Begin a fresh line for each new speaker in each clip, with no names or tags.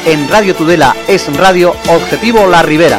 en Radio Tudela, es Radio Objetivo La Ribera.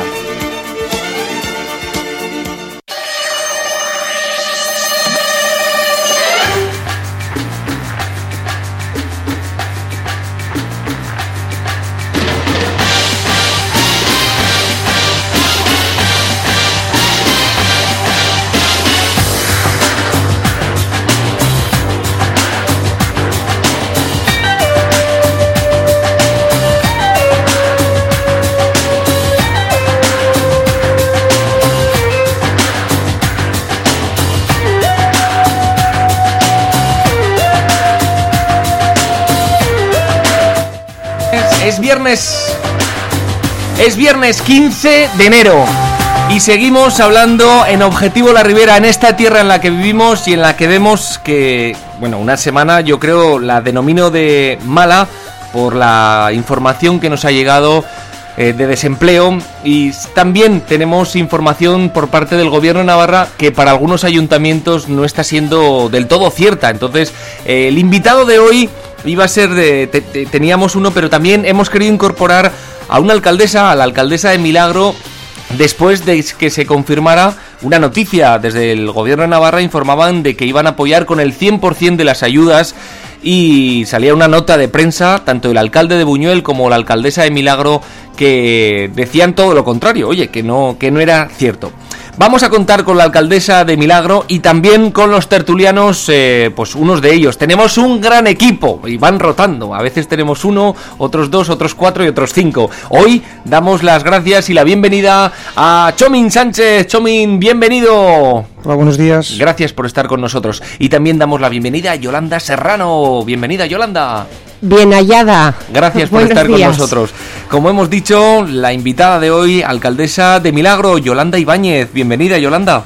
Es viernes 15 de enero y seguimos hablando en Objetivo La Ribera, en esta tierra en la que vivimos y en la que vemos que, bueno, una semana yo creo la denomino de mala por la información que nos ha llegado de desempleo, y también tenemos información por parte del Gobierno de Navarra que para algunos ayuntamientos no está siendo del todo cierta. Entonces, el invitado de hoy iba a ser teníamos uno, pero también hemos querido incorporar a una alcaldesa, a la alcaldesa de Milagro, después de que se confirmara una noticia. Desde el Gobierno de Navarra informaban de que iban a apoyar con el 100% de las ayudas, y salía una nota de prensa, tanto el alcalde de Buñuel como la alcaldesa de Milagro, que decían todo lo contrario, oye, que no era cierto. Vamos a contar con la alcaldesa de Milagro y también con los tertulianos, pues unos de ellos. Tenemos un gran equipo y van rotando. A veces tenemos uno, otros dos, otros cuatro y otros cinco. Hoy damos las gracias y la bienvenida a Chomin Sánchez. Chomin, bienvenido.
Hola, buenos días.
Gracias por estar con nosotros. Y también damos la bienvenida a Yolanda Serrano. Bienvenida, Yolanda.
Bien hallada.
Gracias por estar con nosotros. Como hemos dicho, la invitada de hoy, alcaldesa de Milagro, Yolanda Ibáñez. Bienvenida, Yolanda.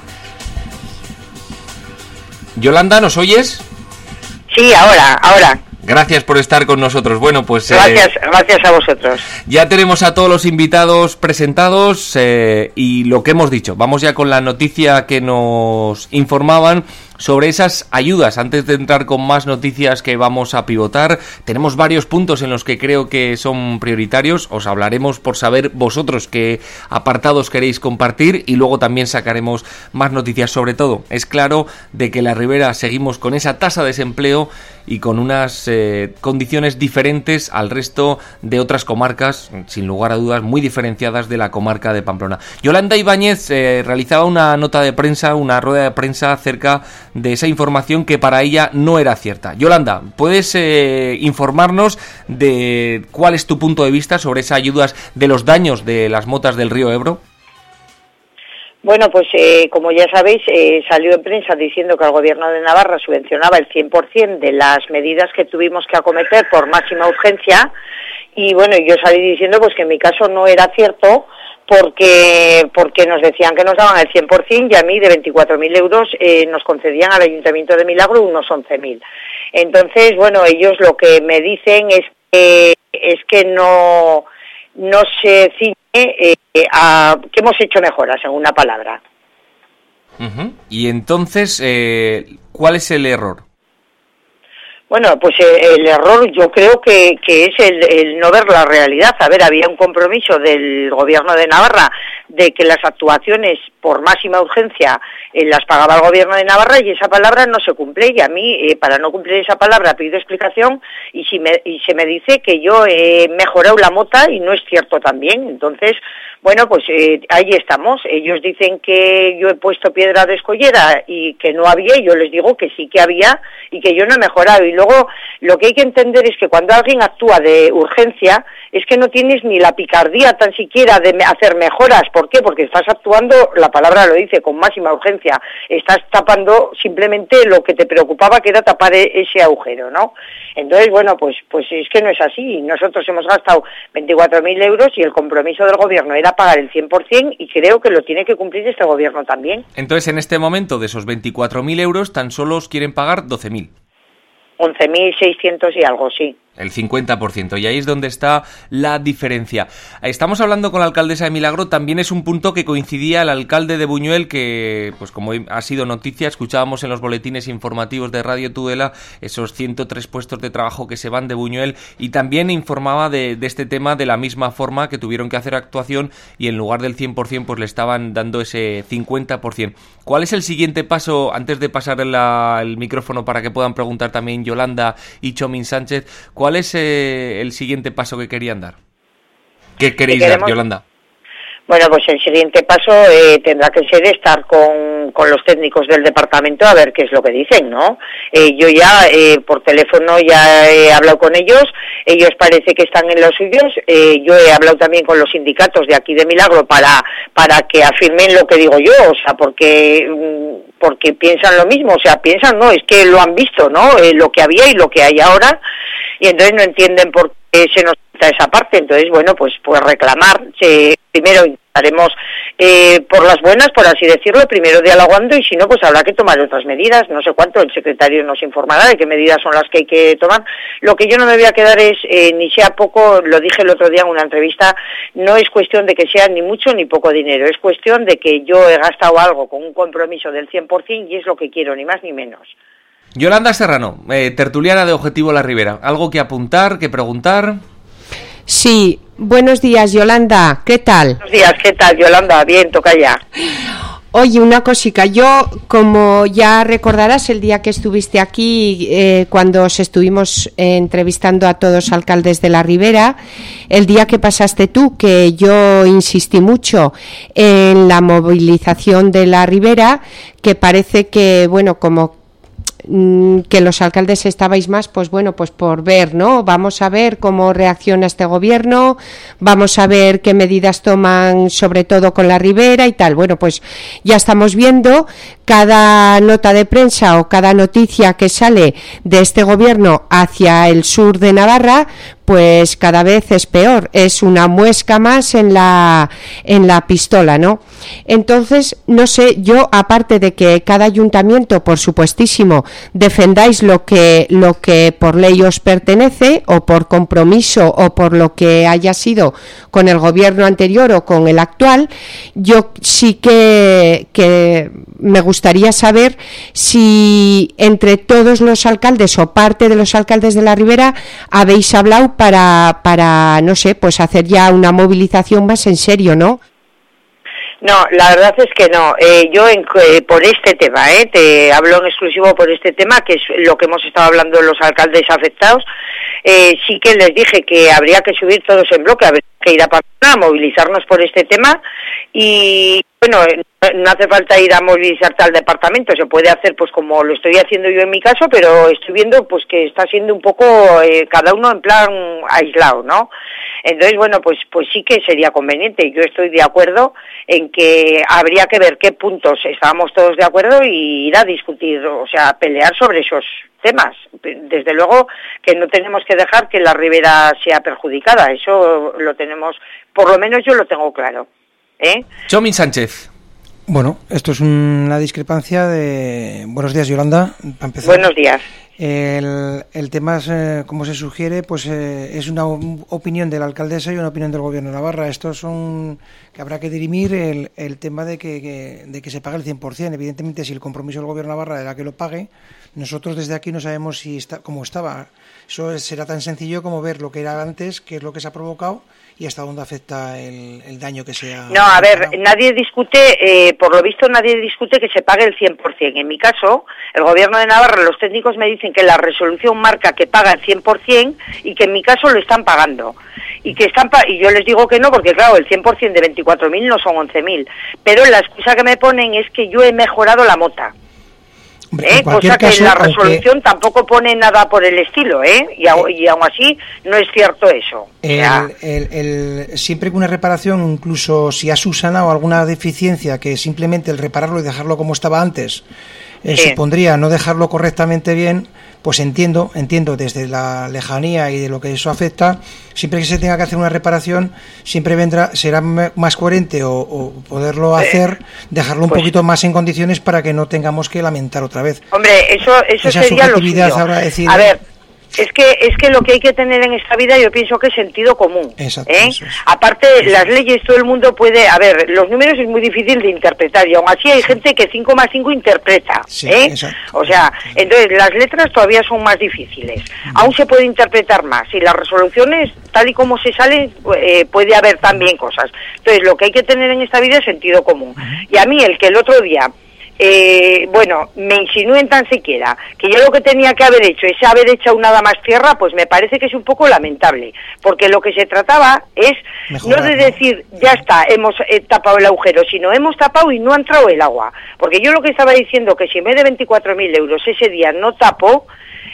Yolanda, ¿nos oyes?
Sí, ahora.
Gracias por estar con nosotros. Bueno, pues...
Gracias a vosotros.
Ya tenemos a todos los invitados presentados y lo que hemos dicho. Vamos ya con la noticia que nos informaban sobre esas ayudas. Antes de entrar con más noticias que vamos a pivotar, tenemos varios puntos en los que creo que son prioritarios. Os hablaremos por saber vosotros qué apartados queréis compartir, y luego también sacaremos más noticias. Sobre todo, es claro de que en la Ribera seguimos con esa tasa de desempleo y con unas condiciones diferentes al resto de otras comarcas, sin lugar a dudas muy diferenciadas de la comarca de Pamplona. Yolanda Ibáñez realizaba una nota de prensa, una rueda de prensa acerca de esa información que para ella no era cierta. Yolanda, ¿puedes informarnos de cuál es tu punto de vista sobre esas ayudas de los daños de las motas del río Ebro?
Bueno, pues como ya sabéis, salió en prensa diciendo que el Gobierno de Navarra subvencionaba el 100% de las medidas que tuvimos que acometer por máxima urgencia, y bueno, yo salí diciendo pues que en mi caso no era cierto, porque nos decían que nos daban el 100% y a mí de 24.000 euros nos concedían al Ayuntamiento de Milagro unos 11.000. Entonces, bueno, ellos lo que me dicen es que no se ciñe a que hemos hecho mejoras, en una palabra.
Uh-huh. Y entonces, ¿cuál es el error?
Bueno, pues el error yo creo que es el no ver la realidad. A ver, había un compromiso del Gobierno de Navarra de que las actuaciones por máxima urgencia las pagaba el Gobierno de Navarra, y esa palabra no se cumple, y a mí, para no cumplir esa palabra, pido explicación, y se me dice que yo he mejorado la mota, y no es cierto también. Entonces, bueno, pues ahí estamos. Ellos dicen que yo he puesto piedra de escollera y que no había, y yo les digo que sí que había y que yo no he mejorado. Y luego lo que hay que entender es que cuando alguien actúa de urgencia es que no tienes ni la picardía tan siquiera de hacer mejoras. ¿Por qué? Porque estás actuando, la palabra lo dice, con máxima urgencia. Estás tapando simplemente lo que te preocupaba, que era tapar ese agujero, ¿no? Entonces, bueno, pues es que no es así. Nosotros hemos gastado 24.000 euros y el compromiso del Gobierno era pagar el 100%, y creo que lo tiene que cumplir este Gobierno también.
Entonces, en este momento, de esos 24.000 euros, tan solo os quieren pagar 12.000.
11.600 y algo, sí.
El 50%, y ahí es donde está la diferencia. Estamos hablando con la alcaldesa de Milagro, también es un punto que coincidía el alcalde de Buñuel, que, pues como ha sido noticia, escuchábamos en los boletines informativos de Radio Tudela esos 103 puestos de trabajo que se van de Buñuel, y también informaba de este tema de la misma forma, que tuvieron que hacer actuación y en lugar del 100% pues le estaban dando ese 50%. ¿Cuál es el siguiente paso, antes de pasar el micrófono para que puedan preguntar también Yolanda y Txomin Sánchez? ¿Cuál es el siguiente paso que querían dar? ¿Qué queréis dar, Yolanda?
Bueno, pues el siguiente paso tendrá que ser estar con los técnicos del departamento a ver qué es lo que dicen, ¿no? Yo ya por teléfono ya he hablado con ellos parece que están en los suyos, yo he hablado también con los sindicatos de aquí de Milagro para que afirmen lo que digo yo, o sea, porque piensan lo mismo, o sea, piensan, no, es que lo han visto, ¿no? Lo que había y lo que hay ahora, y entonces no entienden por qué se nos quita esa parte. Entonces, bueno, pues reclamar, primero intentaremos por las buenas, por así decirlo, primero dialogando, y si no, pues habrá que tomar otras medidas, no sé cuánto, el secretario nos informará de qué medidas son las que hay que tomar. Lo que yo no me voy a quedar es, ni sea poco, lo dije el otro día en una entrevista, no es cuestión de que sea ni mucho ni poco dinero, es cuestión de que yo he gastado algo con un compromiso del 100% y es lo que quiero, ni más ni menos.
Yolanda Serrano, tertuliana de Objetivo La Ribera, ¿algo que apuntar, que preguntar?
Sí, buenos días, Yolanda, ¿qué tal?
Buenos días, ¿qué tal, Yolanda? Bien, toca ya.
Oye, una cosica, yo, como ya recordarás, el día que estuviste aquí, cuando os estuvimos entrevistando a todos los alcaldes de La Ribera, el día que pasaste tú, que yo insistí mucho en la movilización de La Ribera, que parece que, bueno, como que los alcaldes estabais más, pues bueno, pues por ver, ¿no? Vamos a ver cómo reacciona este gobierno, vamos a ver qué medidas toman, sobre todo con La Ribera y tal. Bueno, pues ya estamos viendo cada nota de prensa o cada noticia que sale de este gobierno hacia el sur de Navarra, pues cada vez es peor, es una muesca más en la pistola, ¿no? Entonces, no sé, yo, aparte de que cada ayuntamiento, por supuestísimo, defendáis lo que por ley os pertenece, o por compromiso, o por lo que haya sido con el gobierno anterior o con el actual, yo sí que me gustaría saber si entre todos los alcaldes o parte de los alcaldes de La Ribera habéis hablado para no sé, pues hacer ya una movilización más en serio, ¿no?
No, la verdad es que no. Yo por este tema, te hablo en exclusivo por este tema, que es lo que hemos estado hablando los alcaldes afectados. Sí que les dije que habría que subir todos en bloque, habría que ir a Pamplona, a movilizarnos por este tema, y bueno, no hace falta ir a movilizarte al departamento, se puede hacer pues como lo estoy haciendo yo en mi caso, pero estoy viendo pues que está siendo un poco cada uno en plan aislado, ¿no? Entonces, bueno, pues sí que sería conveniente. Yo estoy de acuerdo en que habría que ver qué puntos estábamos todos de acuerdo y ir a discutir, o sea, pelear sobre esos temas. Desde luego que no tenemos que dejar que La Ribera sea perjudicada, eso lo tenemos, por lo menos yo lo tengo claro.
Txomin Sánchez.
Bueno, esto es una discrepancia de... Buenos días, Yolanda, para empezar.
Buenos días.
El tema es, como se sugiere, pues es una opinión de la alcaldesa y una opinión del gobierno de Navarra. Estos son que habrá que dirimir el tema de que se pague el 100%. Evidentemente, si el compromiso del gobierno de Navarra era que lo pague, nosotros desde aquí no sabemos si cómo estaba. Eso será tan sencillo como ver lo que era antes, qué es lo que se ha provocado y hasta dónde afecta el daño que sea.
No, a ver, nadie discute, por lo visto nadie discute que se pague el 100%. En mi caso, el gobierno de Navarra, los técnicos me dicen que la resolución marca que paga el 100% y que en mi caso lo están pagando. Y que y yo les digo que no, porque claro, el 100% de 24.000 no son 11.000. Pero la excusa que me ponen es que yo he mejorado la mota. Cosa que en la resolución tampoco pone nada por el estilo, y aún así no es cierto eso.
Siempre que una reparación, incluso si ha subsanado alguna deficiencia, que simplemente el repararlo y dejarlo como estaba antes supondría no dejarlo correctamente bien, pues entiendo desde la lejanía y de lo que eso afecta, siempre que se tenga que hacer una reparación, siempre será más coherente o poderlo hacer, dejarlo un poquito más en condiciones para que no tengamos que lamentar otra vez.
Hombre, eso
esa
sería lo suyo.
Ahora decir,
a ver, Es que lo que hay que tener en esta vida, yo pienso que es sentido común.
Exacto, eso es.
Aparte, las leyes, todo el mundo puede... A ver, los números es muy difícil de interpretar, y aún así hay gente que 5 más 5 interpreta.
Sí, exacto.
O sea, entonces las letras todavía son más difíciles. Aún se puede interpretar más, y las resoluciones, tal y como se salen, puede haber también cosas. Entonces, lo que hay que tener en esta vida es sentido común. Y a mí, el que el otro día... me insinúen tan siquiera que yo lo que tenía que haber hecho es haber echado nada más tierra, pues me parece que es un poco lamentable, porque lo que se trataba es mejorar, no de decir, ya está, hemos tapado el agujero, sino hemos tapado y no ha entrado el agua, porque yo lo que estaba diciendo, que si en vez de 24.000 euros ese día no tapó,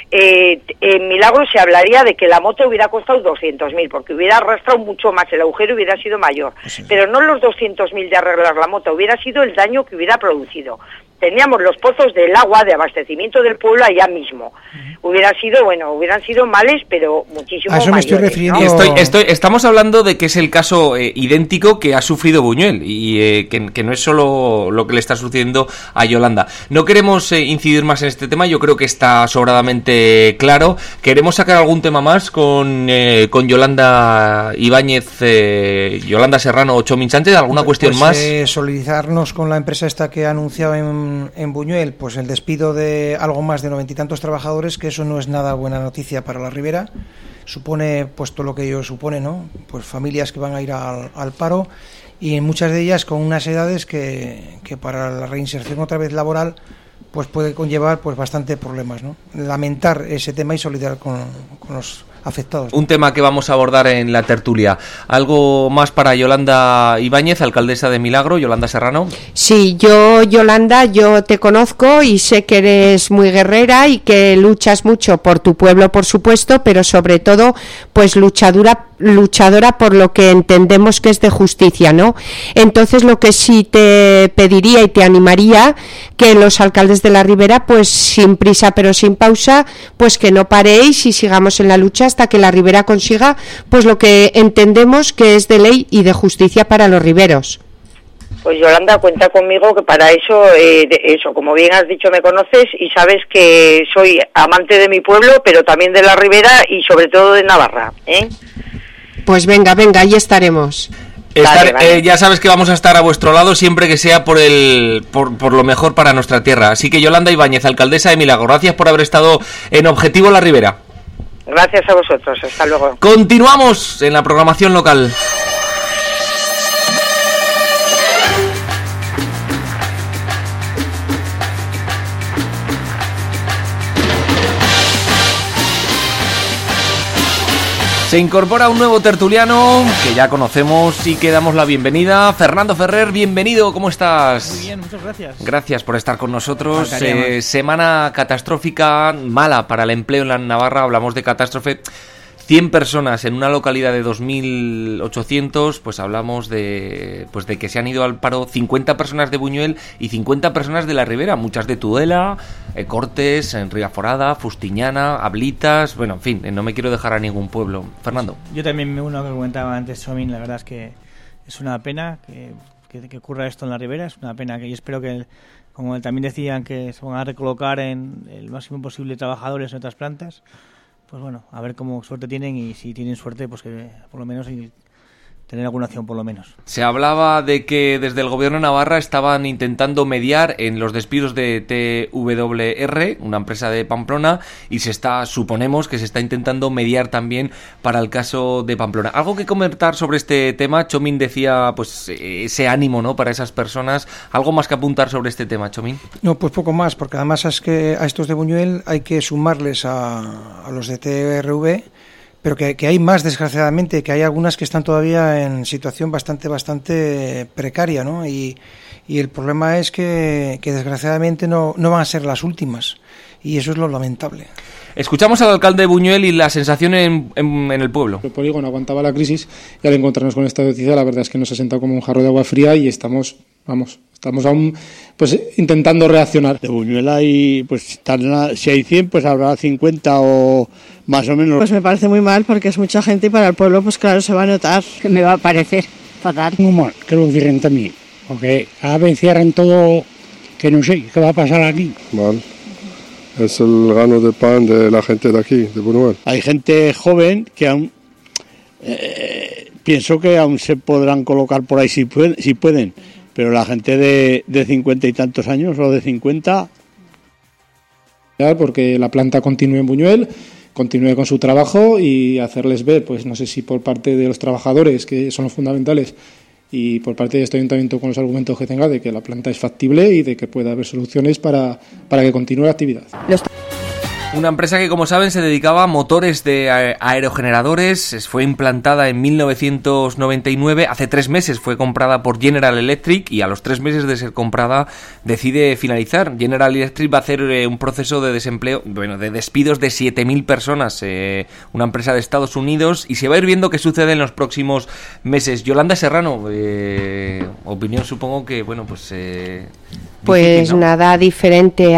en Milagro se hablaría de que la moto hubiera costado 200.000, porque hubiera arrastrado mucho más, el agujero hubiera sido mayor, sí. Pero no los 200.000 de arreglar la moto, hubiera sido el daño que hubiera producido. Teníamos los pozos del agua de abastecimiento del pueblo allá mismo. Hubieran sido males, pero muchísimo
a eso
mayores,
me estoy refiriendo.
¿no?
Estamos hablando de que es el caso idéntico que ha sufrido Buñuel y que no es solo lo que le está sucediendo a Yolanda. No queremos incidir más en este tema, yo creo que está sobradamente claro. Queremos sacar algún tema más con Yolanda Ibáñez, Yolanda Serrano o Txomin Sánchez, ¿alguna cuestión más?
Solidarizarnos con la empresa esta que ha anunciado en Buñuel, pues el despido de algo más de 90 y tantos trabajadores, que eso no es nada buena noticia para la Ribera. Supone, pues todo lo que ello supone, ¿no? Pues familias que van a ir al paro, y en muchas de ellas con unas edades que para la reinserción otra vez laboral pues puede conllevar pues bastante problemas, ¿no? Lamentar ese tema y solidarizar con los afectados.
Un tema que vamos a abordar en la tertulia. ¿Algo más para Yolanda Ibáñez, alcaldesa de Milagro? Yolanda Serrano.
Sí, Yolanda, yo te conozco y sé que eres muy guerrera y que luchas mucho por tu pueblo, por supuesto, pero sobre todo pues luchadora por lo que entendemos que es de justicia, ¿no? Entonces lo que sí te pediría y te animaría, que los alcaldes de la Ribera, pues sin prisa pero sin pausa, pues que no paréis y sigamos en la lucha hasta que la Ribera consiga pues lo que entendemos que es de ley y de justicia para los riberos.
Pues Yolanda, cuenta conmigo, que para eso, como bien has dicho, me conoces y sabes que soy amante de mi pueblo, pero también de la Ribera y sobre todo de Navarra, ¿eh?
Pues venga, ahí estaremos.
Vale. Ya sabes que vamos a estar a vuestro lado siempre que sea por lo mejor para nuestra tierra. Así que Yolanda Ibáñez, alcaldesa de Milagro, gracias por haber estado en Objetivo La Ribera.
Gracias a vosotros, hasta luego.
Continuamos en la programación local. Se incorpora un nuevo tertuliano que ya conocemos y que damos la bienvenida. Fernando Ferrer, bienvenido, ¿cómo estás?
Muy bien, muchas gracias.
Gracias por estar con nosotros. Semana catastrófica, mala para el empleo en la Navarra, hablamos de catástrofe. 100 personas en una localidad de 2.800, pues hablamos de que se han ido al paro 50 personas de Buñuel y 50 personas de la Ribera, muchas de Tudela, Cortes, en Riaforada, Fustiñana, Ablitas, bueno, en fin, no me quiero dejar a ningún pueblo. Fernando.
Yo también me uno a lo que comentaba antes Txomin, la verdad es que es una pena que ocurra esto en la Ribera, es una pena que yo espero que, como también decían, que se van a recolocar en el máximo posible trabajadores en otras plantas. Pues bueno, a ver cómo suerte tienen, y si tienen suerte, pues que por lo menos tener alguna acción por lo menos.
Se hablaba de que desde el gobierno de Navarra estaban intentando mediar en los despidos de TWR, una empresa de Pamplona, y suponemos que se está intentando mediar también para el caso de Pamplona. ¿Algo que comentar sobre este tema? Txomin decía pues ese ánimo, ¿no?, para esas personas. ¿Algo más que apuntar sobre este tema, Txomin?
No, pues poco más, porque además es que a estos de Buñuel hay que sumarles a los de TRV, pero que hay más, desgraciadamente, que hay algunas que están todavía en situación bastante precaria, ¿no? Y el problema es que desgraciadamente no van a ser las últimas, y eso es lo lamentable.
Escuchamos al alcalde de Buñuel y la sensación en el pueblo.
El polígono aguantaba la crisis, y al encontrarnos con esta noticia, la verdad es que nos ha sentado como un jarro de agua fría, y estamos aún pues intentando reaccionar.
De Buñuel hay, pues si hay 100, pues habrá 50 o más o menos.
Pues me parece muy mal, porque es mucha gente y para el pueblo pues claro se va a notar.
Que me va a parecer fatal.
Muy mal, que lo cierren también, porque a veces cierran todo, que no sé qué va a pasar aquí.
Mal.
Es el grano de pan de la gente de aquí, de Buñuel.
Hay gente joven que aún pienso que aún se podrán colocar por ahí si pueden, pero la gente de 50 y tantos años o de 50...
Porque la planta continúe en Buñuel, continúe con su trabajo y hacerles ver, pues no sé si por parte de los trabajadores, que son los fundamentales, y por parte de este ayuntamiento con los argumentos que tenga de que la planta es factible y de que pueda haber soluciones para que continúe la actividad.
Una empresa que, como saben, se dedicaba a motores de aerogeneradores. Fue implantada en 1999. Hace 3 meses fue comprada por General Electric y a los 3 meses de ser comprada decide finalizar. General Electric va a hacer un proceso de desempleo, de despidos de 7.000 personas. Una empresa de Estados Unidos, y se va a ir viendo qué sucede en los próximos meses. Yolanda Serrano, opinión supongo que,
pues
difícil, ¿no?
Nada diferente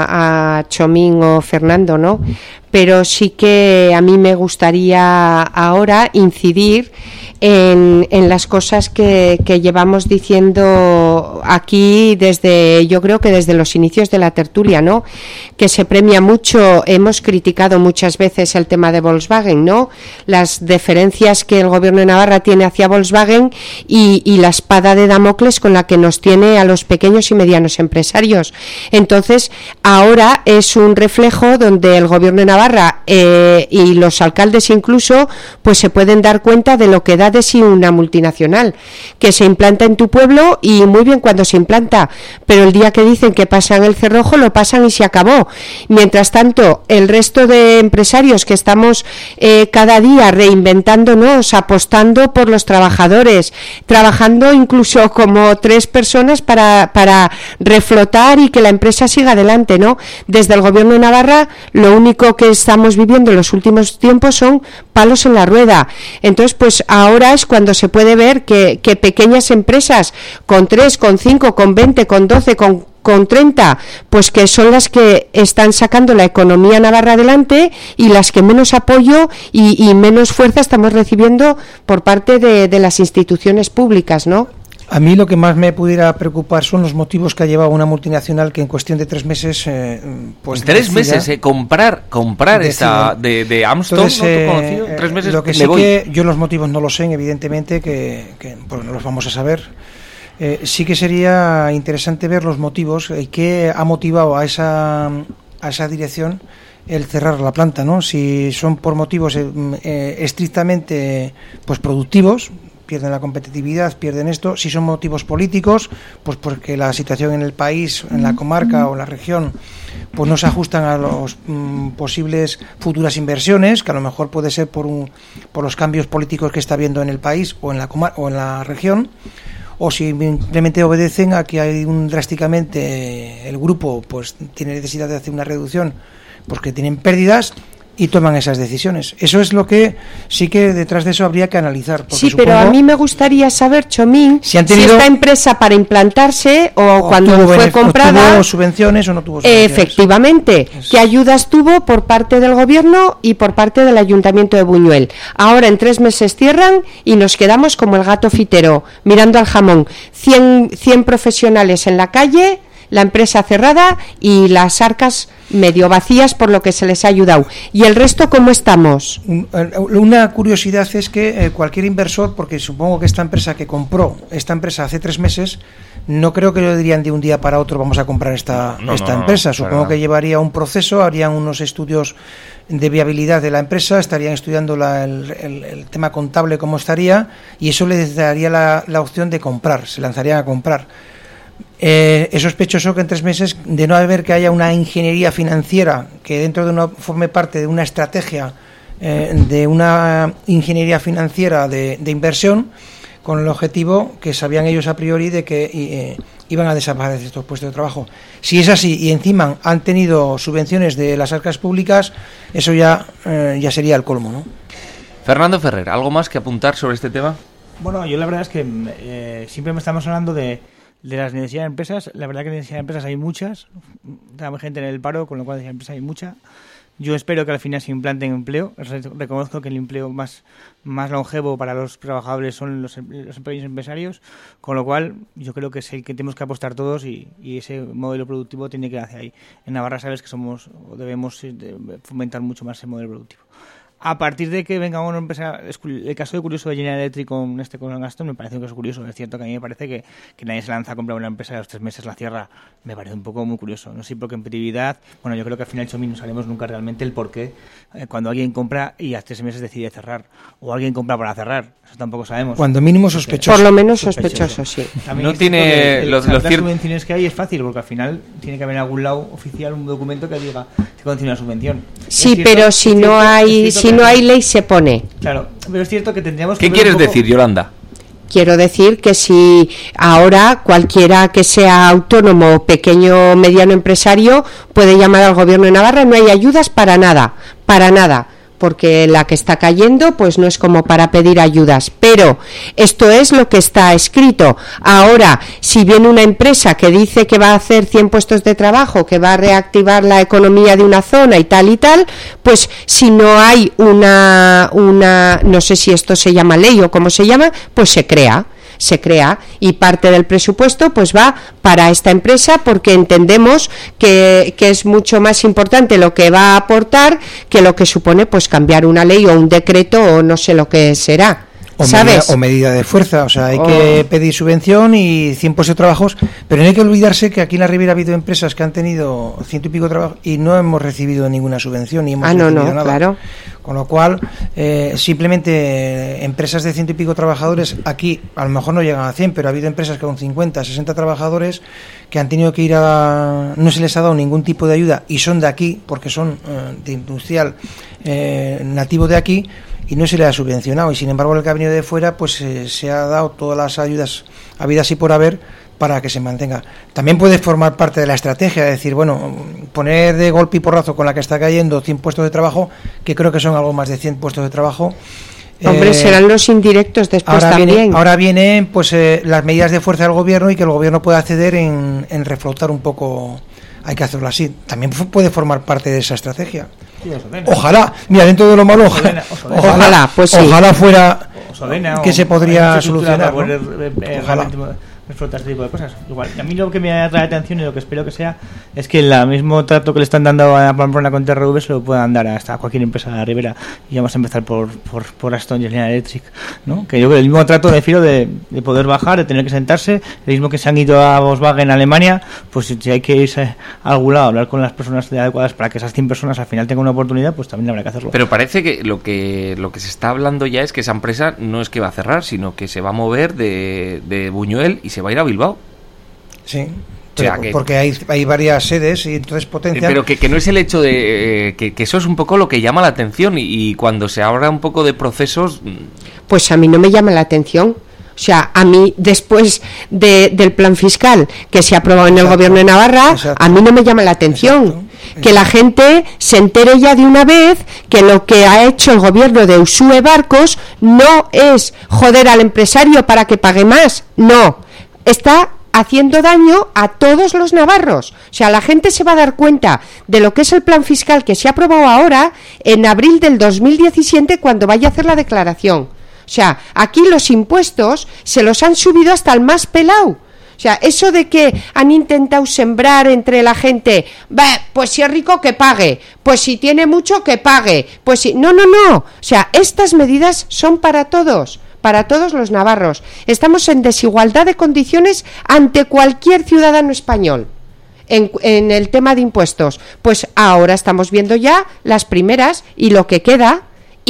a Chomín o Fernando, ¿no? Pero sí que a mí me gustaría ahora incidir en las cosas que llevamos diciendo aquí yo creo que desde los inicios de la tertulia, ¿no? Que se premia mucho, hemos criticado muchas veces el tema de Volkswagen, ¿no? Las deferencias que el gobierno de Navarra tiene hacia Volkswagen y la espada de Damocles con la que nos tiene a los pequeños y medianos empresarios. Entonces, ahora es un reflejo donde el gobierno de Navarra y los alcaldes incluso, pues se pueden dar cuenta de lo que da de sí una multinacional, que se implanta en tu pueblo, y muy bien cuando se implanta, pero el día que dicen que pasan el cerrojo, lo pasan y se acabó. Mientras tanto, el resto de empresarios que estamos cada día reinventándonos, apostando por los trabajadores, trabajando incluso como 3 personas para reflotar y que la empresa siga adelante, ¿no? Desde el gobierno de Navarra, lo único que estamos viviendo en los últimos tiempos son palos en la rueda. Entonces, pues ahora es cuando se puede ver que pequeñas empresas con 3, con 5, con 20, con 12, con 30, pues que son las que están sacando la economía navarra adelante y las que menos apoyo y menos fuerza estamos recibiendo por parte de las instituciones públicas, ¿no?
A mí lo que más me pudiera preocupar son los motivos que ha llevado una multinacional que en cuestión de 3 meses... pues
3 meses, comprar esa de Amstel,
entonces,
¿no? Conocido, 3 meses.
Lo que sí que yo los motivos no los sé, evidentemente, que pues no los vamos a saber. Sí que sería interesante ver los motivos y qué ha motivado a esa dirección el cerrar la planta, ¿no? Si son por motivos estrictamente pues productivos, pierden la competitividad, pierden esto. Si son motivos políticos, pues porque la situación en el país, en la comarca o en la región, pues no se ajustan a los posibles futuras inversiones, que a lo mejor puede ser por los cambios políticos que está habiendo en el país o en la región, o si simplemente obedecen a que hay drásticamente el grupo pues tiene necesidad de hacer una reducción porque tienen pérdidas y toman esas decisiones. Eso es lo que sí que detrás de eso habría que analizar.
Sí, pero a mí me gustaría saber, Chomín, si esta empresa para implantarse o cuando fue comprada...
¿Tuvo subvenciones o no tuvo subvenciones?
Efectivamente. ¿Qué ayudas tuvo por parte del gobierno y por parte del Ayuntamiento de Buñuel? Ahora en 3 meses cierran y nos quedamos como el gato fitero, mirando al jamón. 100 profesionales en la calle, la empresa cerrada y las arcas medio vacías por lo que se les ha ayudado. ¿Y el resto cómo estamos?
Una curiosidad es que cualquier inversor, porque supongo que esta empresa que compró esta empresa hace 3 meses, no creo que lo dirían de un día para otro vamos a comprar esta empresa. Supongo que llevaría un proceso, harían unos estudios de viabilidad de la empresa, estarían estudiando el tema contable cómo estaría, y eso les daría la opción de comprar, se lanzarían a comprar. Es sospechoso que en 3 meses, de no haber que haya una ingeniería financiera que dentro de forme parte de una estrategia de una ingeniería financiera de inversión, con el objetivo que sabían ellos a priori de que iban a desaparecer estos puestos de trabajo. Si es así y encima han tenido subvenciones de las arcas públicas, eso ya sería el colmo, ¿no?
Fernando Ferrer, ¿algo más que apuntar sobre este tema?
Bueno, yo la verdad es que siempre estamos hablando de las necesidades de empresas. La verdad que necesidades de empresas hay muchas, hay gente en el paro, con lo cual necesidades de empresas hay mucha, Yo espero que al final se implante en empleo. Reconozco que el empleo más longevo para los trabajadores son los pequeños empresarios, con lo cual yo creo que es el que tenemos que apostar todos y ese modelo productivo tiene que ir hacia ahí. En Navarra sabes que debemos fomentar mucho más ese modelo productivo. A partir de que venga una empresa, el caso de curioso de General Electric con Gastón me parece que es curioso. Es cierto que a mí me parece que nadie se lanza a comprar una empresa y a los 3 meses la cierra. Me parece un poco muy curioso. No sé, por competitividad. Bueno, yo creo que al final, Chomi, no sabemos nunca realmente el porqué cuando alguien compra y a 3 meses decide cerrar. O alguien compra para cerrar. Eso tampoco sabemos.
Cuando mínimo sospechoso.
Por lo menos sospechoso, sí.
No tiene
las subvenciones que hay es fácil, porque al final tiene que haber en algún lado oficial un documento que diga que contiene una subvención.
Sí, pero si no hay ley se pone.
Claro, pero es cierto que tendríamos que...
¿Qué quieres decir, Yolanda?
Quiero decir que si ahora cualquiera que sea autónomo, pequeño o mediano empresario puede llamar al gobierno de Navarra, no hay ayudas para nada, porque la que está cayendo pues no es como para pedir ayudas, pero esto es lo que está escrito. Ahora, si viene una empresa que dice que va a hacer 100 puestos de trabajo, que va a reactivar la economía de una zona y tal, pues si no hay una no sé si esto se llama ley o cómo se llama, pues se crea y parte del presupuesto pues va para esta empresa, porque entendemos que es mucho más importante lo que va a aportar que lo que supone pues cambiar una ley o un decreto o no sé lo que será. ¿Sabes?
O medida de fuerza, o sea, hay que pedir subvención y 100 puestos de trabajos, pero no hay que olvidarse que aquí en la Ribera ha habido empresas que han tenido 100 y pico trabajos y no hemos recibido ninguna subvención ni hemos recibido nada.
Claro.
Con lo cual, simplemente empresas de 100 y pico trabajadores aquí a lo mejor no llegan a 100, pero ha habido empresas con 50, 60 trabajadores que han tenido que ir no se les ha dado ningún tipo de ayuda y son de aquí, porque son de industrial nativo de aquí, y no se le ha subvencionado, y sin embargo el que ha venido de fuera pues se ha dado todas las ayudas habidas y por haber para que se mantenga. También puede formar parte de la estrategia, es decir, bueno, poner de golpe y porrazo con la que está cayendo 100 puestos de trabajo, que creo que son algo más de 100 puestos de trabajo.
Hombre, serán los indirectos después también.
Ahora vienen pues las medidas de fuerza del gobierno y que el gobierno pueda acceder en reflotar un poco. Hay que hacerlo así. También puede formar parte de esa estrategia.
Sí,
ojalá, mira, dentro de lo malo, ojalá, pues sí. Ojalá fuera que se podría solucionar, ¿no? Ojalá
explotar este tipo de cosas. Igual, a mí lo que me atrae la atención y lo que espero que sea es que el mismo trato que le están dando a Pamplona con TRV se lo puedan dar hasta cualquier empresa de la Ribera, y vamos a empezar por Aston General Electric, ¿no? Que yo creo que el mismo trato, me refiero, de poder bajar, de tener que sentarse, el mismo que se han ido a Volkswagen en Alemania, pues si hay que irse a algún lado a hablar con las personas adecuadas para que esas 100 personas al final tengan una oportunidad, pues también habrá que hacerlo.
Pero parece que lo que se está hablando ya es que esa empresa no es que va a cerrar, sino que se va a mover de Buñuel y se va a ir a Bilbao.
Sí, o sea, porque hay varias sedes y entonces potencian.
Pero que no es el hecho de que eso es un poco lo que llama la atención, y cuando se habla un poco de procesos,
pues a mí no me llama la atención. O sea, a mí, después del plan fiscal que se ha aprobado en el gobierno de Navarra, a mí no me llama la atención. Que la gente se entere ya de una vez que lo que ha hecho el gobierno de Usue Barcos no es joder al empresario para que pague más, no, está haciendo daño a todos los navarros. O sea, la gente se va a dar cuenta de lo que es el plan fiscal que se ha aprobado ahora en abril del 2017 cuando vaya a hacer la declaración. O sea, aquí los impuestos se los han subido hasta el más pelao. O sea, eso de que han intentado sembrar entre la gente, pues si es rico que pague, pues si tiene mucho que pague, pues si... No. O sea, estas medidas son para todos los navarros. Estamos en desigualdad de condiciones ante cualquier ciudadano español en el tema de impuestos. Pues ahora estamos viendo ya las primeras y lo que queda.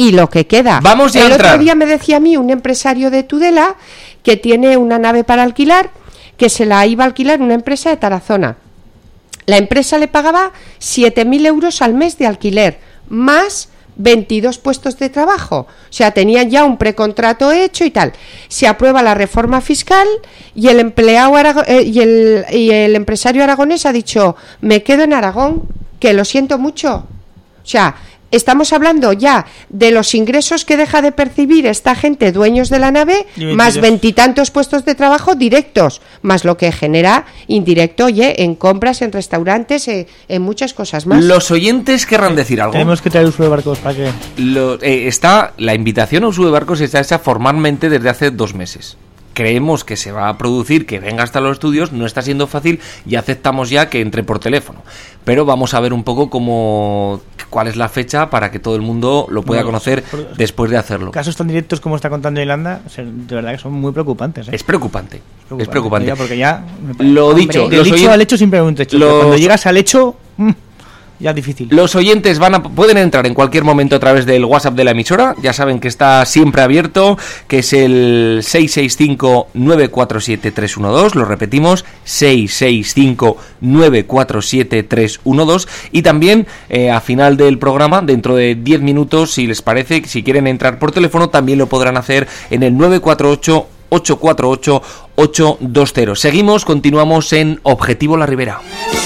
Vamos a
entrar.
El
otro día me decía a mí un empresario de Tudela que tiene una nave para alquilar, que se la iba a alquilar una empresa de Tarazona. La empresa le pagaba 7.000 euros al mes de alquiler, más 22 puestos de trabajo. O sea, tenían ya un precontrato hecho y tal. Se aprueba la reforma fiscal y el empleado y el empresario aragonés ha dicho, me quedo en Aragón, que lo siento mucho. O sea, estamos hablando ya de los ingresos que deja de percibir esta gente, dueños de la nave, más 20 y tantos puestos de trabajo directos, más lo que genera indirecto, en compras, en restaurantes, en muchas cosas más.
Los oyentes querrán decir algo.
Tenemos que traer uso de barcos para que...
La invitación a uso de barcos está hecha formalmente desde hace 2 meses. Creemos que se va a producir, que venga hasta los estudios, no está siendo fácil y aceptamos ya que entre por teléfono. Pero vamos a ver un poco cuál es la fecha para que todo el mundo lo pueda conocer después de hacerlo.
Casos tan directos como está contando Yolanda, de verdad que son muy preocupantes.
Es preocupante. Ya,
porque ya...
Lo dicho,
del dicho al hecho siempre hay un techo. Cuando llegas al hecho... ya difícil.
Los oyentes pueden entrar en cualquier momento a través del WhatsApp de la emisora. Ya saben que está siempre abierto, que es el 665-947-312. Lo repetimos, 665-947-312. Y también a final del programa, dentro de 10 minutos, si les parece, si quieren entrar por teléfono, también lo podrán hacer en el 948-848-820. Continuamos en Objetivo La Ribera.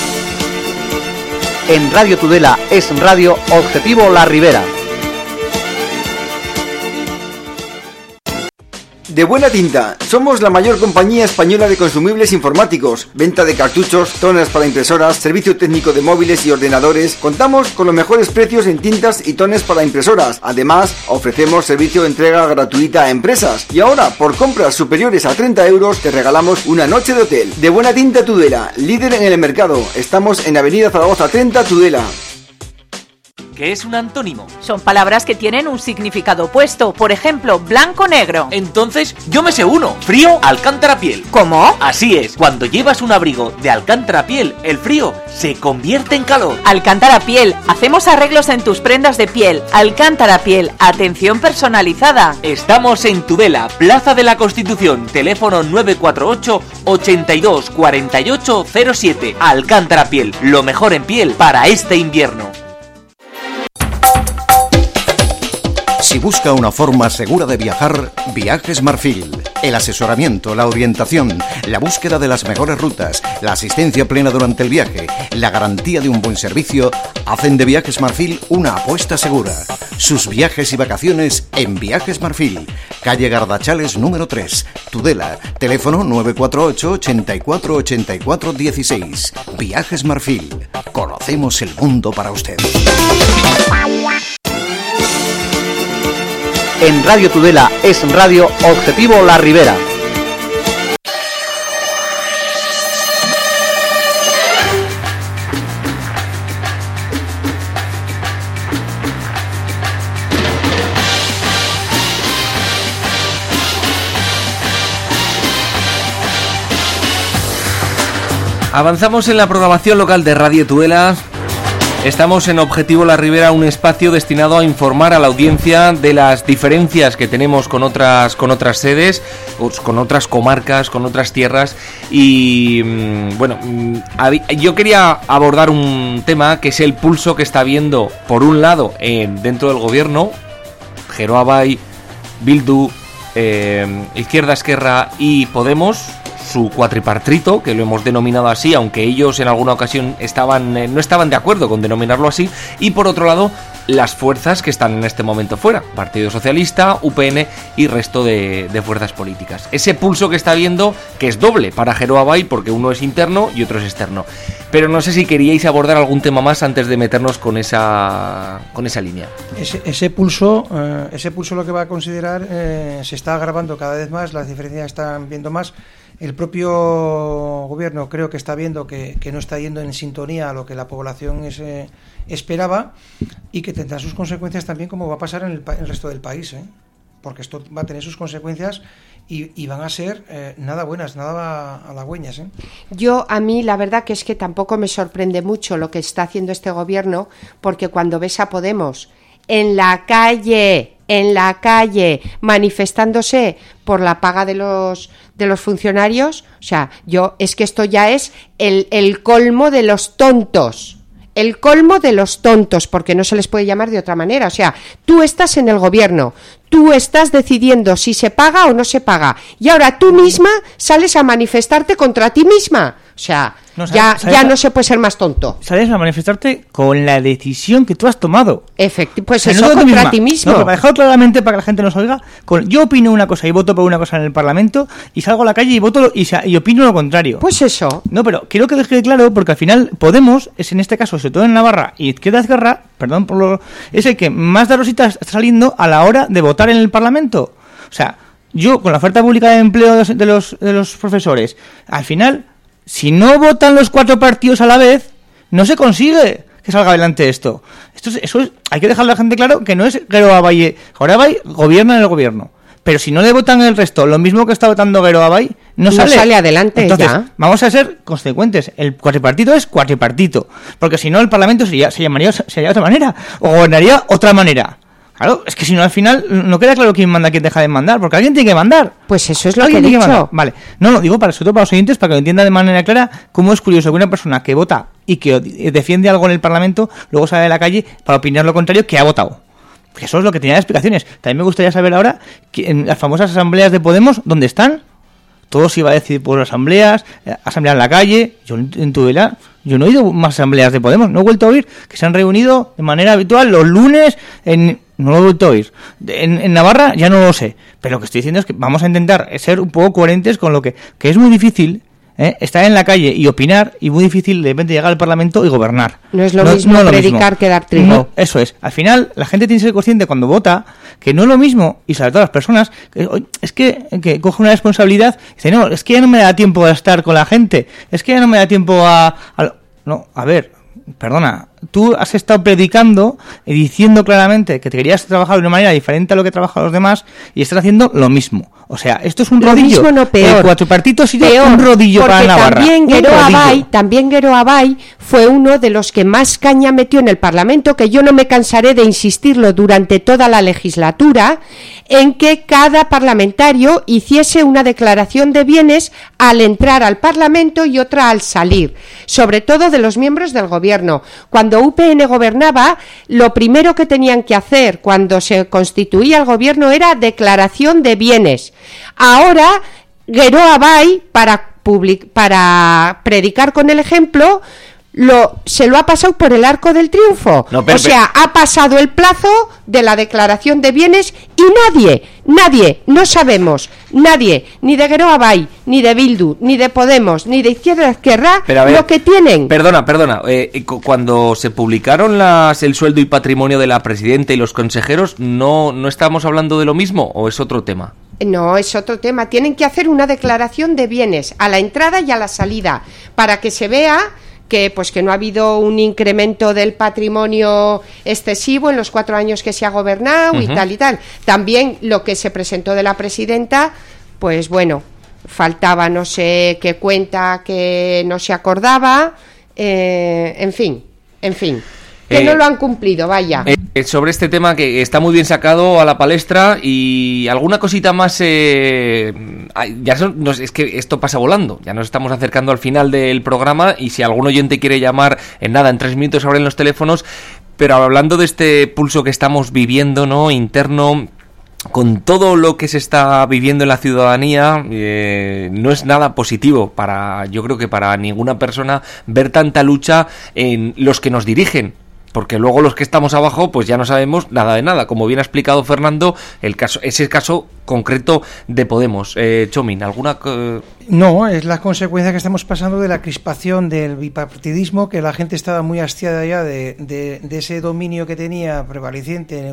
En Radio Tudela es Radio Objetivo La Ribera.
De Buena Tinta, somos la mayor compañía española de consumibles informáticos, venta de cartuchos, toners para impresoras, servicio técnico de móviles y ordenadores. Contamos con los mejores precios en tintas y toners para impresoras. Además, ofrecemos servicio de entrega gratuita a empresas. Y ahora, por compras superiores a 30 euros, te regalamos una noche de hotel. De Buena Tinta Tudela, líder en el mercado. Estamos en Avenida Zaragoza 30, Tudela.
¿Qué es un antónimo?
Son palabras que tienen un significado opuesto. Por ejemplo, blanco-negro.
Entonces, yo me sé uno. Frío, alcántara piel.
¿Cómo?
Así es. Cuando llevas un abrigo de alcántara piel, el frío se convierte en calor.
Alcántara piel. Hacemos arreglos en tus prendas de piel. Alcántara piel. Atención personalizada.
Estamos en Tudela, Plaza de la Constitución. Teléfono 948 82 48 07. Alcántara piel. Lo mejor en piel para este invierno.
Si busca una forma segura de viajar, Viajes Marfil. El asesoramiento, la orientación, la búsqueda de las mejores rutas, la asistencia plena durante el viaje, la garantía de un buen servicio, hacen de Viajes Marfil una apuesta segura. Sus viajes y vacaciones en Viajes Marfil. Calle Gardachales número 3, Tudela. Teléfono 948 84 84 16. Viajes Marfil. Conocemos el mundo para usted.
En Radio Tudela es Radio Objetivo La Ribera.
Avanzamos en la programación local de Radio Tudela. Estamos en Objetivo La Ribera, un espacio destinado a informar a la audiencia de las diferencias que tenemos con otras sedes, con otras comarcas, con otras tierras. Y bueno, yo quería abordar un tema que es el pulso que está habiendo, por un lado, dentro del gobierno, Geroa Bai, Bildu, Izquierda Esquerra y Podemos, su cuatripartito, que lo hemos denominado así, aunque ellos en alguna ocasión no estaban de acuerdo con denominarlo así, y por otro lado, las fuerzas que están en este momento fuera, Partido Socialista, UPN y resto de fuerzas políticas. Ese pulso que está habiendo, que es doble para Geroa Bai, porque uno es interno y otro es externo. Pero no sé si queríais abordar algún tema más antes de meternos con esa línea.
Ese pulso lo que va a considerar se está agravando cada vez más, las diferencias están viendo más. El propio gobierno creo que está viendo que no está yendo en sintonía a lo que la población esperaba y que tendrá sus consecuencias también, como va a pasar en el resto del país, porque esto va a tener sus consecuencias y van a ser nada buenas, nada halagüeñas.
A mí la verdad que es que tampoco me sorprende mucho lo que está haciendo este gobierno, porque cuando ves a Podemos en la calle manifestándose por la paga de los funcionarios, o sea, es que esto ya es el colmo de los tontos. El colmo de los tontos, porque no se les puede llamar de otra manera. O sea, tú estás en el gobierno, tú estás decidiendo si se paga o no se paga, y ahora tú misma sales a manifestarte contra ti misma. O sea,
No,
ya no se puede ser más tonto.
Sales a manifestarte con la decisión que tú has tomado.
Pues eso, contra ti mismo.
No, para dejarlo claramente, para que la gente nos oiga, yo opino una cosa y voto por una cosa en el Parlamento, y salgo a la calle y voto y opino lo contrario.
Pues eso.
No, pero quiero que deje claro, porque al final Podemos es, en este caso, sobre todo en Navarra, y Izquierda Esquerra, perdón por lo... es el que más de rositas está saliendo a la hora de votar en el Parlamento. O sea, yo, con la oferta pública de empleo de los profesores, al final, si no votan los 4 partidos a la vez, no se consigue que salga adelante esto. Hay que dejarle a la gente claro que no es Gero Abay. Gero Abay gobierna en el gobierno. Pero si no le votan el resto, lo mismo que está votando Gero Abay, no sale
adelante.
Entonces,
ya.
Vamos a ser consecuentes. El cuatripartito es cuatripartito. Porque si no, el Parlamento se llamaría de otra manera. O gobernaría otra manera. Claro, es que si no, al final no queda claro quién manda, quién deja de mandar, porque alguien tiene que mandar.
Pues eso es lo que he dicho.
Vale, no, digo sobre todo para los oyentes, para que lo entiendan de manera clara, cómo es curioso que una persona que vota y que defiende algo en el Parlamento, luego sale a la calle para opinar lo contrario que ha votado. Que eso es lo que tenía de explicaciones. También me gustaría saber ahora, que en las famosas asambleas de Podemos, ¿dónde están? Todo se iba a decidir por asambleas en la calle. Yo en Tudela, yo no he oído más asambleas de Podemos, no he vuelto a oír que se han reunido de manera habitual los lunes no lo he vuelto a oír. En Navarra ya no lo sé, pero lo que estoy diciendo es que vamos a intentar ser un poco coherentes con lo que es muy difícil, estar en la calle y opinar, y muy difícil de repente llegar al Parlamento y gobernar.
No es lo mismo predicar que dar trigo.
No, eso es. Al final, la gente tiene que ser consciente cuando vota que no es lo mismo, y sobre todo las personas, es que coge una responsabilidad y dice, no, es que ya no me da tiempo a estar con la gente, es que ya no me da tiempo No, a ver, perdona, tú has estado predicando y diciendo claramente que te querías trabajar de una manera diferente a lo que trabajan los demás, y estás haciendo lo mismo. O sea, esto es un rodillo.
Lo mismo, no, peor.
El cuatripartito ha sido un rodillo para Navarra.
También Gero Abay fue uno de los que más caña metió en el Parlamento, que yo no me cansaré de insistirlo durante toda la legislatura, en que cada parlamentario hiciese una declaración de bienes al entrar al Parlamento y otra al salir, sobre todo de los miembros del gobierno. Cuando UPN gobernaba, lo primero que tenían que hacer cuando se constituía el gobierno era declaración de bienes. Ahora, Gero Abay, para predicar con el ejemplo, se lo ha pasado por el arco del triunfo. O sea, ha pasado el plazo de la declaración de bienes y nadie, no sabemos, nadie, ni de Gero Abay, ni de Bildu, ni de Podemos, ni de Izquierda Esquerra, lo que tienen.
Perdona, cuando se publicaron el sueldo y patrimonio de la presidenta y los consejeros, ¿no estamos hablando de lo mismo o es otro tema?
No, es otro tema. Tienen que hacer una declaración de bienes a la entrada y a la salida, para que se vea que no ha habido un incremento del patrimonio excesivo en los 4 años que se ha gobernado. Y tal y tal. También lo que se presentó de la presidenta, pues bueno, faltaba no sé qué cuenta que no se acordaba, en fin, que no lo han cumplido, vaya.
Sobre este tema que está muy bien sacado a la palestra, y alguna cosita más, es que esto pasa volando, ya nos estamos acercando al final del programa, y si algún oyente quiere llamar en 3 minutos abren los teléfonos, pero hablando de este pulso que estamos viviendo, ¿no?, interno, con todo lo que se está viviendo en la ciudadanía, no es nada positivo yo creo que para ninguna persona ver tanta lucha en los que nos dirigen. Porque luego los que estamos abajo, pues ya no sabemos nada de nada. Como bien ha explicado Fernando, ese caso concreto de Podemos. Chomin, ¿alguna...?
No, es la consecuencia que estamos pasando de la crispación del bipartidismo, que la gente estaba muy hastiada ya de ese dominio que tenía prevaleciente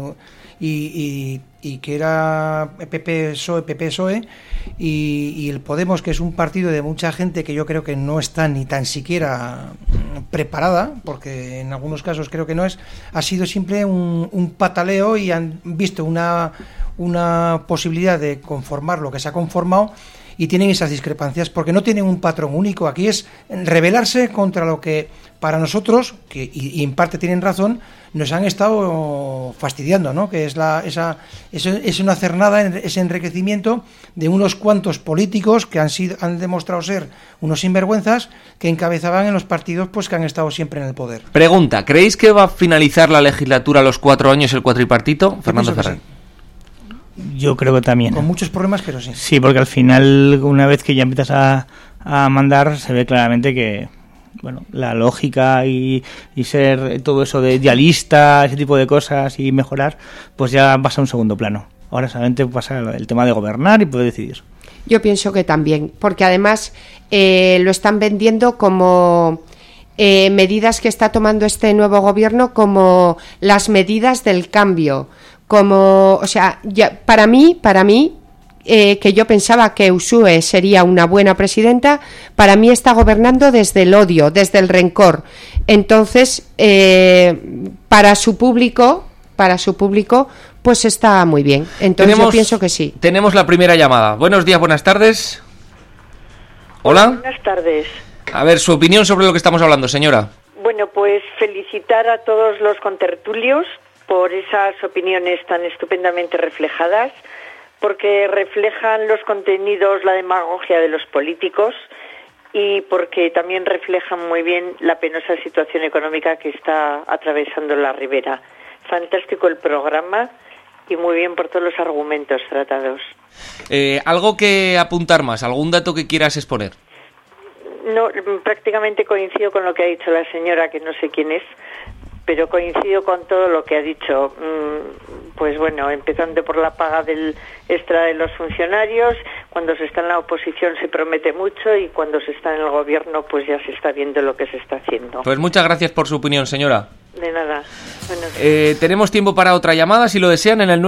y que era PP-PSOE, y el Podemos, que es un partido de mucha gente que yo creo que no está ni tan siquiera preparada, porque en algunos casos creo que no ha sido siempre un pataleo, y han visto una posibilidad de conformar lo que se ha conformado, y tienen esas discrepancias porque no tienen un patrón único. Aquí es rebelarse contra lo que para nosotros, y en parte tienen razón, nos han estado fastidiando, ¿no? Que es una cernada, ese enriquecimiento de unos cuantos políticos que han demostrado ser unos sinvergüenzas, que encabezaban en los partidos que han estado siempre en el poder.
Pregunta, ¿creéis que va a finalizar la legislatura a los 4 años el cuatripartito? Fernando Ferrer.
Yo creo que también.
Con muchos problemas, pero sí.
Sí, porque al final, una vez que ya empiezas a mandar, se ve claramente que, bueno, la lógica y ser todo eso de idealista, ese tipo de cosas y mejorar, pues ya pasa a un segundo plano. Ahora solamente pasa el tema de gobernar y poder decidir.
Yo pienso que también, porque además lo están vendiendo como medidas que está tomando este nuevo gobierno como las medidas del cambio, como, o sea, ya, para mí, que yo pensaba que Ursúe sería una buena presidenta, para mí está gobernando desde el odio, desde el rencor. Entonces, para su público, pues está muy bien. Entonces yo pienso que sí.
Tenemos la primera llamada. Buenos días, buenas tardes. Hola.
Buenas tardes.
A ver, su opinión sobre lo que estamos hablando, señora.
Bueno, pues felicitar a todos los contertulios por esas opiniones tan estupendamente reflejadas, porque reflejan los contenidos, la demagogia de los políticos y porque también reflejan muy bien la penosa situación económica que está atravesando la Ribera. Fantástico el programa y muy bien por todos los argumentos tratados.
¿Algo que apuntar más? ¿Algún dato que quieras exponer?
No, prácticamente coincido con lo que ha dicho la señora, que no sé quién es, pero coincido con todo lo que ha dicho. Pues bueno, empezando por la paga del extra de los funcionarios, cuando se está en la oposición se promete mucho y cuando se está en el gobierno pues ya se está viendo lo que se está haciendo.
Pues muchas gracias por su opinión, señora.
De nada.
Tenemos tiempo para otra llamada, si lo desean, en el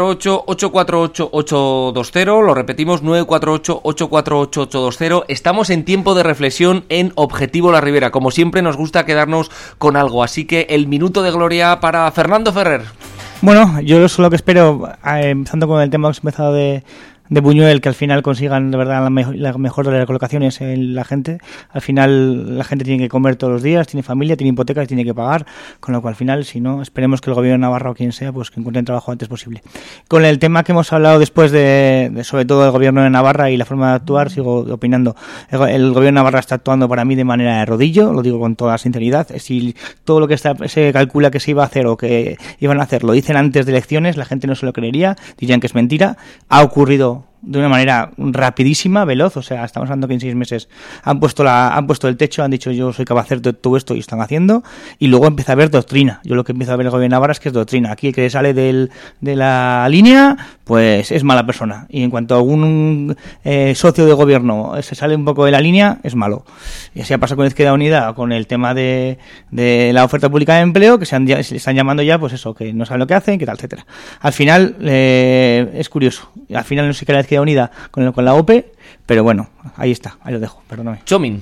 948-848-820. Lo repetimos, 948-848-820. Estamos en tiempo de reflexión en Objetivo La Ribera. Como siempre, nos gusta quedarnos con algo. Así que el minuto de gloria para Fernando Ferrer.
Bueno, yo solo que espero, empezando con el tema que has empezado de Buñuel, que al final consigan de verdad la mejor de las colocaciones en la gente. Al final la gente tiene que comer todos los días, tiene familia, tiene hipotecas, tiene que pagar, con lo cual al final, si no, esperemos que el gobierno de Navarra o quien sea, pues que encuentren trabajo antes posible. Con el tema que hemos hablado después de sobre todo el gobierno de Navarra y la forma de actuar, sigo opinando. El gobierno de Navarra está actuando para mí de manera de rodillo, lo digo con toda sinceridad. Si todo lo que se calcula que se iba a hacer o que iban a hacer lo dicen antes de elecciones, la gente no se lo creería, dirían que es mentira. Ha ocurrido de una manera rapidísima, veloz, o sea, estamos hablando que en 6 meses han puesto el techo, han dicho yo soy capaz de hacer todo esto y están haciendo, y luego empieza a haber doctrina. Yo lo que empiezo a ver el gobierno de Navarra es que es doctrina. Aquí el que sale de la línea, pues es mala persona, y en cuanto a algún socio de gobierno se sale un poco de la línea, es malo. Y así ha pasado con Izquierda Unida, con el tema de la oferta pública de empleo, que se están llamando ya, pues eso, que no saben lo que hacen, que tal, etcétera. Al final, es curioso. Al final no sé qué la Izquierda Unida con la OPE, pero bueno, ahí está, ahí lo dejo, perdóname.
Chomin.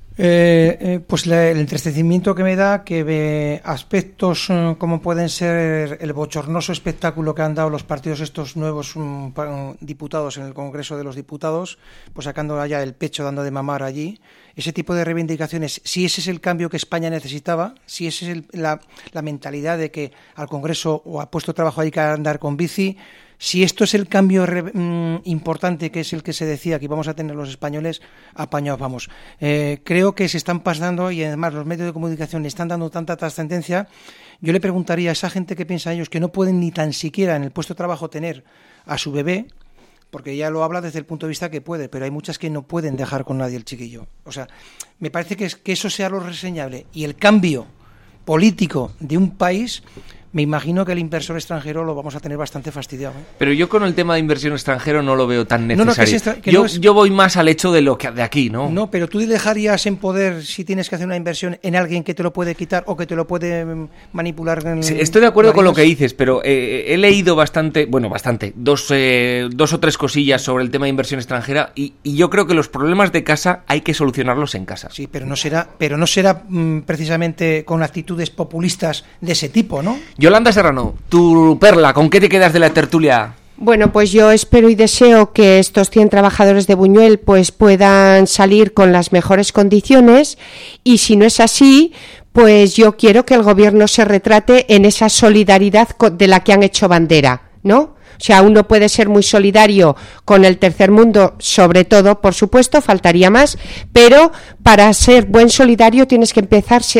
Pues el entristecimiento que me da que ve aspectos como pueden ser el bochornoso espectáculo que han dado los partidos estos nuevos diputados en el Congreso de los Diputados, pues sacando allá el pecho, dando de mamar allí, ese tipo de reivindicaciones, si ese es el cambio que España necesitaba, si esa es la mentalidad de que al Congreso o a puesto de trabajo hay que andar con bici, si esto es el cambio importante que es el que se decía que íbamos a tener los españoles, apañados vamos. Creo que se están pasando y además los medios de comunicación le están dando tanta trascendencia. Yo le preguntaría a esa gente que piensa ellos que no pueden ni tan siquiera en el puesto de trabajo tener a su bebé, porque ya lo habla desde el punto de vista que puede, pero hay muchas que no pueden dejar con nadie el chiquillo. O sea, me parece que eso sea lo reseñable. Y el cambio político de un país, me imagino que el inversor extranjero lo vamos a tener bastante fastidiado, ¿eh?
Pero yo con el tema de inversión extranjero no lo veo tan necesario. Yo voy más al hecho de lo que de aquí, ¿no?
No, pero tú dejarías en poder, si tienes que hacer una inversión, en alguien que te lo puede quitar o que te lo puede manipular.
Sí, estoy de acuerdo con lo que dices, pero he leído bastante, dos o tres cosillas sobre el tema de inversión extranjera y yo creo que los problemas de casa hay que solucionarlos en casa.
Sí, pero no será precisamente con actitudes populistas de ese tipo, ¿no?
Yolanda Serrano, tu perla, ¿con qué te quedas de la tertulia?
Bueno, pues yo espero y deseo que estos 100 trabajadores de Buñuel pues puedan salir con las mejores condiciones y si no es así, pues yo quiero que el gobierno se retrate en esa solidaridad de la que han hecho bandera, ¿no? O sea, uno puede ser muy solidario con el tercer mundo, sobre todo, por supuesto, faltaría más, pero para ser buen solidario tienes que empezar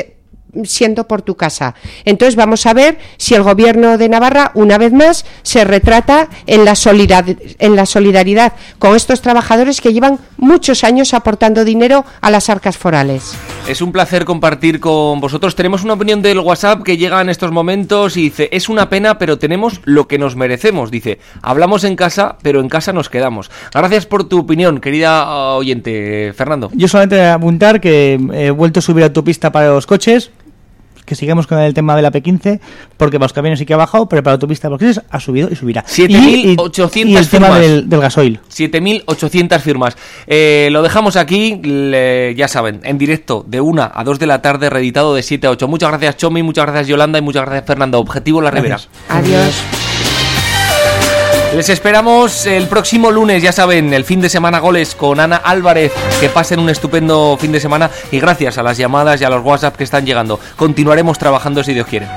siendo por tu casa. Entonces vamos a ver si el Gobierno de Navarra, una vez más, se retrata en la solidaridad con estos trabajadores que llevan muchos años aportando dinero a las arcas forales.
Es un placer compartir con vosotros. Tenemos una opinión del WhatsApp que llega en estos momentos y dice: es una pena, pero tenemos lo que nos merecemos. Dice: hablamos en casa, pero en casa nos quedamos. Gracias por tu opinión, querida oyente. Fernando.
Yo solamente apuntar que he vuelto a subir autopista para los coches, que sigamos con el tema de la P15, porque para los camiones sí que ha bajado, pero para la autopista para los coches ha subido y subirá.
7.800
y el tema
firmas
del gasoil.
7.800 firmas. Lo dejamos aquí, ya saben, en directo de 1 a 2 de la tarde, reeditado de 7 a 8. Muchas gracias, Chomi, muchas gracias, Yolanda, y muchas gracias, Fernando. Objetivo La Ribera.
Adiós.
Les esperamos el próximo lunes, ya saben, el fin de semana goles con Ana Álvarez. Que pasen un estupendo fin de semana y gracias a las llamadas y a los WhatsApp que están llegando. Continuaremos trabajando si Dios quiere.